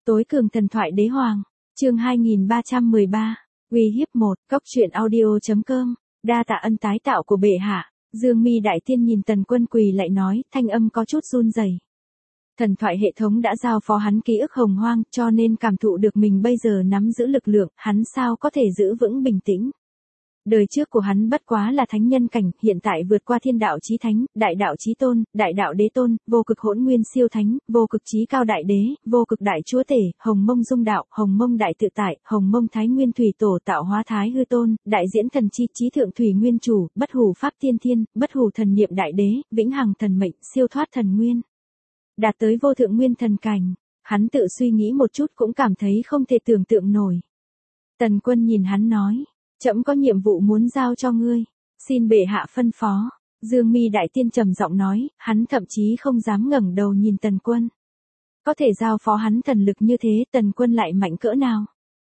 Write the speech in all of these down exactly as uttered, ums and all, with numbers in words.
Tối cường thần thoại đế hoàng, chương hai nghìn ba trăm mười ba, uy hiếp một, cốc truyện audio.com, đa tạ ân tái tạo của bệ hạ. Dương Mi đại tiên nhìn Tần Quân quỳ lại nói, thanh âm có chút run rẩy. Thần thoại hệ thống đã giao phó hắn ký ức hồng hoang, cho nên cảm thụ được mình bây giờ nắm giữ lực lượng, hắn sao có thể giữ vững bình tĩnh. Đời trước của hắn bất quá là thánh nhân cảnh, hiện tại vượt qua thiên đạo chí thánh, đại đạo chí tôn, đại đạo đế tôn, vô cực hỗn nguyên siêu thánh, vô cực chí cao đại đế, vô cực đại chúa tể, hồng mông dung đạo, hồng mông đại tự tại, hồng mông thái nguyên thủy tổ tạo hóa thái hư tôn, đại diễn thần chi chí thượng thủy nguyên chủ, bất hủ pháp tiên thiên, bất hủ thần niệm đại đế, vĩnh hằng thần mệnh, siêu thoát thần nguyên. Đạt tới vô thượng nguyên thần cảnh, hắn tự suy nghĩ một chút cũng cảm thấy không thể tưởng tượng nổi. Tần Quân nhìn hắn nói, trẫm có nhiệm vụ muốn giao cho ngươi, xin bệ hạ phân phó. Dương Mi đại tiên trầm giọng nói, hắn thậm chí không dám ngẩng đầu nhìn Tần Quân. Có thể giao phó hắn thần lực như thế, Tần Quân lại mạnh cỡ nào?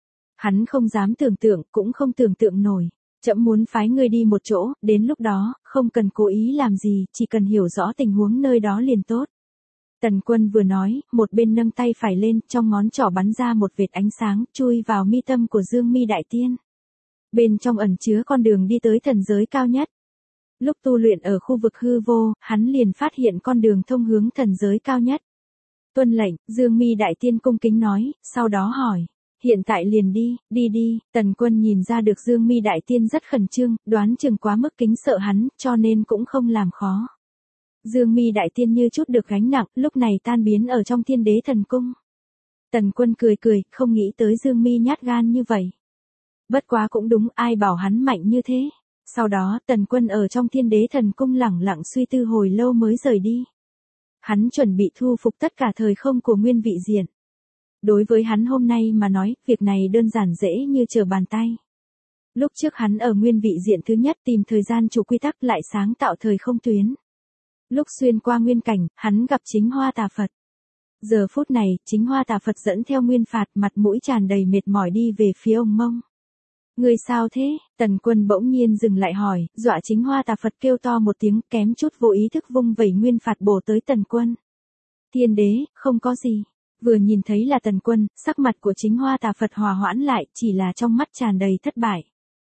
Hắn không dám tưởng tượng, cũng không tưởng tượng nổi. Trẫm muốn phái ngươi đi một chỗ, đến lúc đó, không cần cố ý làm gì, chỉ cần hiểu rõ tình huống nơi đó liền tốt. Tần Quân vừa nói, một bên nâng tay phải lên, trong ngón trỏ bắn ra một vệt ánh sáng, chui vào mi tâm của Dương Mi đại tiên. Bên trong ẩn chứa con đường đi tới thần giới cao nhất. Lúc tu luyện ở khu vực hư vô, hắn liền phát hiện con đường thông hướng thần giới cao nhất. Tuân lệnh, Dương Mi đại tiên cung kính nói, sau đó hỏi, hiện tại liền đi, đi đi. Tần Quân nhìn ra được Dương Mi đại tiên rất khẩn trương, đoán chừng quá mức kính sợ hắn, cho nên cũng không làm khó. Dương Mi đại tiên như chút được gánh nặng, lúc này tan biến ở trong Thiên Đế thần cung. Tần Quân cười cười, không nghĩ tới Dương Mi nhát gan như vậy. Bất quá cũng đúng, ai bảo hắn mạnh như thế. Sau đó, Tần Quân ở trong Thiên Đế thần cung lẳng lặng suy tư hồi lâu mới rời đi. Hắn chuẩn bị thu phục tất cả thời không của nguyên vị diện. Đối với hắn hôm nay mà nói, việc này đơn giản dễ như trở bàn tay. Lúc trước hắn ở nguyên vị diện thứ nhất tìm thời gian chủ quy tắc lại sáng tạo thời không tuyến. Lúc xuyên qua nguyên cảnh, hắn gặp Chính Hoa Tà Phật. Giờ phút này, Chính Hoa Tà Phật dẫn theo nguyên phạt, mặt mũi tràn đầy mệt mỏi đi về phía ông Mông. Người sao thế? Tần Quân bỗng nhiên dừng lại hỏi, dọa Chính Hoa Tà Phật kêu to một tiếng, kém chút vô ý thức vung vẩy nguyên phạt bổ tới Tần Quân. Thiên Đế, không có gì. Vừa nhìn thấy là Tần Quân, sắc mặt của Chính Hoa Tà Phật hòa hoãn lại, chỉ là trong mắt tràn đầy thất bại.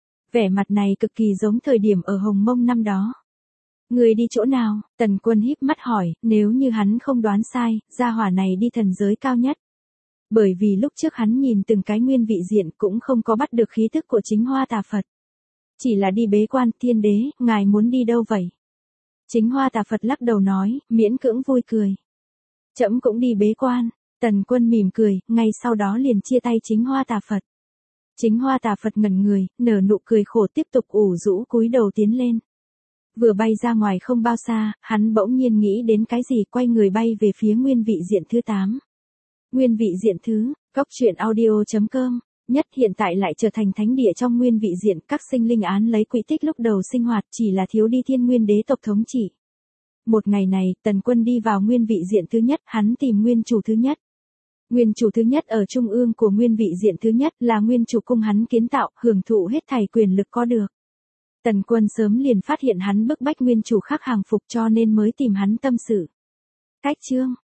Vẻ mặt này cực kỳ giống thời điểm ở Hồng Mông năm đó. Người đi chỗ nào? Tần Quân híp mắt hỏi, nếu như hắn không đoán sai, gia hỏa này đi thần giới cao nhất. Bởi vì lúc trước hắn nhìn từng cái nguyên vị diện cũng không có bắt được khí thức của Chính Hoa Tà Phật. Chỉ là đi bế quan. Thiên Đế, ngài muốn đi đâu vậy? Chính Hoa Tà Phật lắc đầu nói, miễn cưỡng vui cười. Trẫm cũng đi bế quan. Tần Quân mỉm cười, ngay sau đó liền chia tay Chính Hoa Tà Phật. Chính Hoa Tà Phật ngẩn người, nở nụ cười khổ tiếp tục ủ rũ cúi đầu tiến lên. Vừa bay ra ngoài không bao xa, hắn bỗng nhiên nghĩ đến cái gì, quay người bay về phía nguyên vị diện thứ tám. Nguyên vị diện thứ, cốc truyện audio.com, nhất hiện tại lại trở thành thánh địa trong nguyên vị diện, các sinh linh án lấy quỹ tích lúc đầu sinh hoạt, chỉ là thiếu đi thiên nguyên đế tộc thống trị. Một ngày này, Tần Quân đi vào nguyên vị diện thứ nhất, hắn tìm nguyên chủ thứ nhất. Nguyên chủ thứ nhất ở trung ương của nguyên vị diện thứ nhất là nguyên chủ cung hắn kiến tạo, hưởng thụ hết thảy quyền lực có được. Tần Quân sớm liền phát hiện hắn bức bách nguyên chủ khác hàng phục cho nên mới tìm hắn tâm sự. Cách chương,